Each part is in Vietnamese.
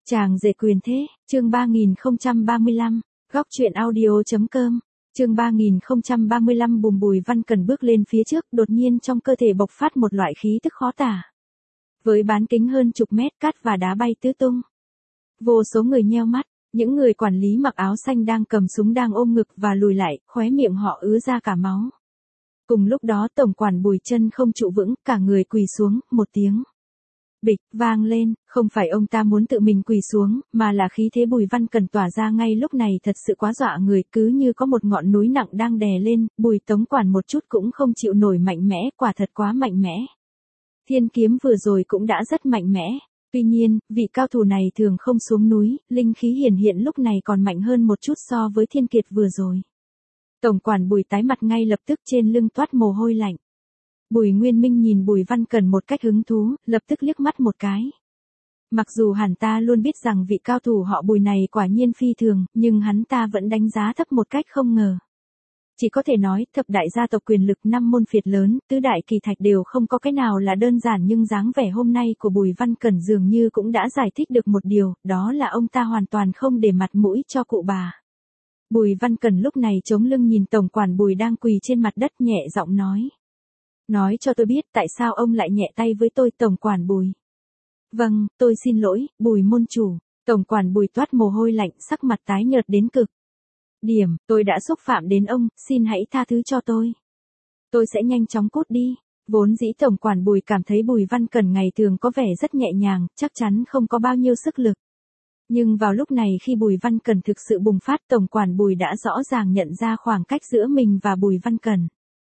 Chàng rể quyền thế, chương 3035, góc truyện audio.com, chương 3035 Bùi Văn Cần bước lên phía trước, đột nhiên trong cơ thể bộc phát một loại khí tức khó tả. Với bán kính hơn chục mét, cát và đá bay tứ tung. Vô số người nheo mắt, những người quản lý mặc áo xanh đang cầm súng đang ôm ngực và lùi lại, khóe miệng họ ứa ra cả máu. Cùng lúc đó tổng quản Bùi chân không trụ vững, cả người quỳ xuống, một tiếng bịch vang lên, không phải ông ta muốn tự mình quỳ xuống, mà là khí thế Bùi Văn Cần tỏa ra ngay lúc này thật sự quá dọa người, cứ như có một ngọn núi nặng đang đè lên, Bùi Tống quản một chút cũng không chịu nổi mạnh mẽ, quả thật quá mạnh mẽ. Thiên kiếm vừa rồi cũng đã rất mạnh mẽ, tuy nhiên, vị cao thủ này thường không xuống núi, linh khí hiển hiện lúc này còn mạnh hơn một chút so với Thiên Kiệt vừa rồi. Tổng quản Bùi tái mặt ngay lập tức, trên lưng toát mồ hôi lạnh. Bùi Nguyên Minh nhìn Bùi Văn Cần một cách hứng thú, lập tức liếc mắt một cái. Mặc dù hắn ta luôn biết rằng vị cao thủ họ Bùi này quả nhiên phi thường, nhưng hắn ta vẫn đánh giá thấp một cách không ngờ. Chỉ có thể nói, thập đại gia tộc quyền lực 5 môn phiệt lớn, tứ đại kỳ thạch đều không có cái nào là đơn giản, nhưng dáng vẻ hôm nay của Bùi Văn Cần dường như cũng đã giải thích được một điều, đó là ông ta hoàn toàn không để mặt mũi cho cụ bà. Bùi Văn Cần lúc này chống lưng nhìn tổng quản Bùi đang quỳ trên mặt đất, nhẹ giọng nói. Nói cho tôi biết tại sao ông lại nhẹ tay với tôi, tổng quản Bùi. Vâng, tôi xin lỗi, Bùi môn chủ. Tổng quản Bùi toát mồ hôi lạnh, sắc mặt tái nhợt đến cực điểm, tôi đã xúc phạm đến ông, xin hãy tha thứ cho tôi. Tôi sẽ nhanh chóng cút đi. Vốn dĩ tổng quản Bùi cảm thấy Bùi Văn Cần ngày thường có vẻ rất nhẹ nhàng, chắc chắn không có bao nhiêu sức lực. Nhưng vào lúc này khi Bùi Văn Cần thực sự bùng phát, tổng quản Bùi đã rõ ràng nhận ra khoảng cách giữa mình và Bùi Văn Cần.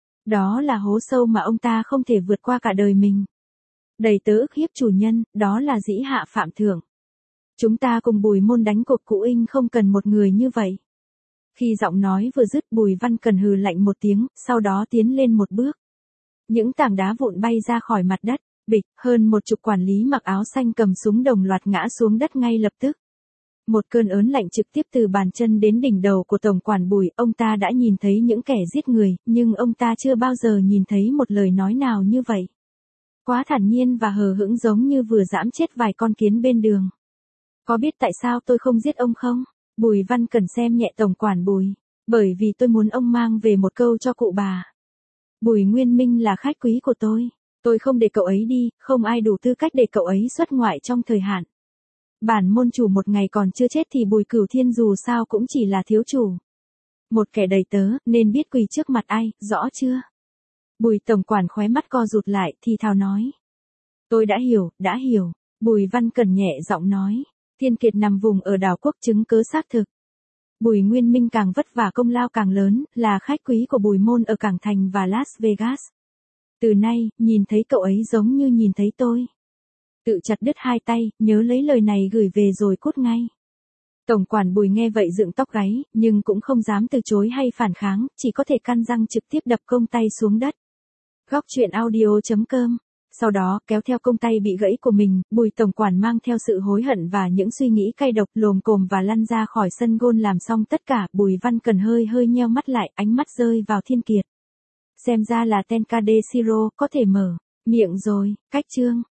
Đó là hố sâu mà ông ta không thể vượt qua cả đời mình. Đầy tớ ức hiếp chủ nhân, đó là dĩ hạ phạm thượng. Chúng ta cùng Bùi môn đánh cột cụ Inh, không cần một người như vậy. Khi giọng nói vừa dứt, Bùi Văn Cần hừ lạnh một tiếng, sau đó tiến lên một bước. Những tảng đá vụn bay ra khỏi mặt đất, bịch, hơn một chục quản lý mặc áo xanh cầm súng đồng loạt ngã xuống đất ngay lập tức. Một cơn ớn lạnh trực tiếp từ bàn chân đến đỉnh đầu của tổng quản Bùi, ông ta đã nhìn thấy những kẻ giết người, nhưng ông ta chưa bao giờ nhìn thấy một lời nói nào như vậy. Quá thản nhiên và hờ hững, giống như vừa giẫm chết vài con kiến bên đường. Có biết tại sao tôi không giết ông không? Bùi Văn Cần xem nhẹ tổng quản Bùi. Bởi vì tôi muốn ông mang về một câu cho cụ bà. Bùi Nguyên Minh là khách quý của tôi không để cậu ấy đi, không ai đủ tư cách để cậu ấy xuất ngoại trong thời hạn. Bản môn chủ một ngày còn chưa chết thì Bùi Cửu Thiên dù sao cũng chỉ là thiếu chủ. Một kẻ đầy tớ, nên biết quỳ trước mặt ai, rõ chưa? Bùi tổng quản khóe mắt co rụt lại, thì thào nói. Tôi đã hiểu. Bùi Văn Cần nhẹ giọng nói. Thiên Kiệt nằm vùng ở đảo quốc, chứng cứ xác thực. Bùi Nguyên Minh càng vất vả công lao càng lớn, là khách quý của Bùi môn ở Cảng Thành và Las Vegas. Từ nay, nhìn thấy cậu ấy giống như nhìn thấy tôi. Tự chặt đứt hai tay, nhớ lấy lời này gửi về rồi cút ngay. Tổng quản Bùi nghe vậy dựng tóc gáy, nhưng cũng không dám từ chối hay phản kháng, chỉ có thể căn răng trực tiếp đập công tay xuống đất. Góc truyện audio.com. Sau đó, kéo theo công tay bị gãy của mình, Bùi tổng quản mang theo sự hối hận và những suy nghĩ cay độc, lồm cồm và lăn ra khỏi sân gôn. Làm xong tất cả, Bùi Văn Cần hơi nheo mắt lại, ánh mắt rơi vào Thiên Kiệt. Xem ra là Tenkade Shiro, có thể mở miệng rồi. Cách chương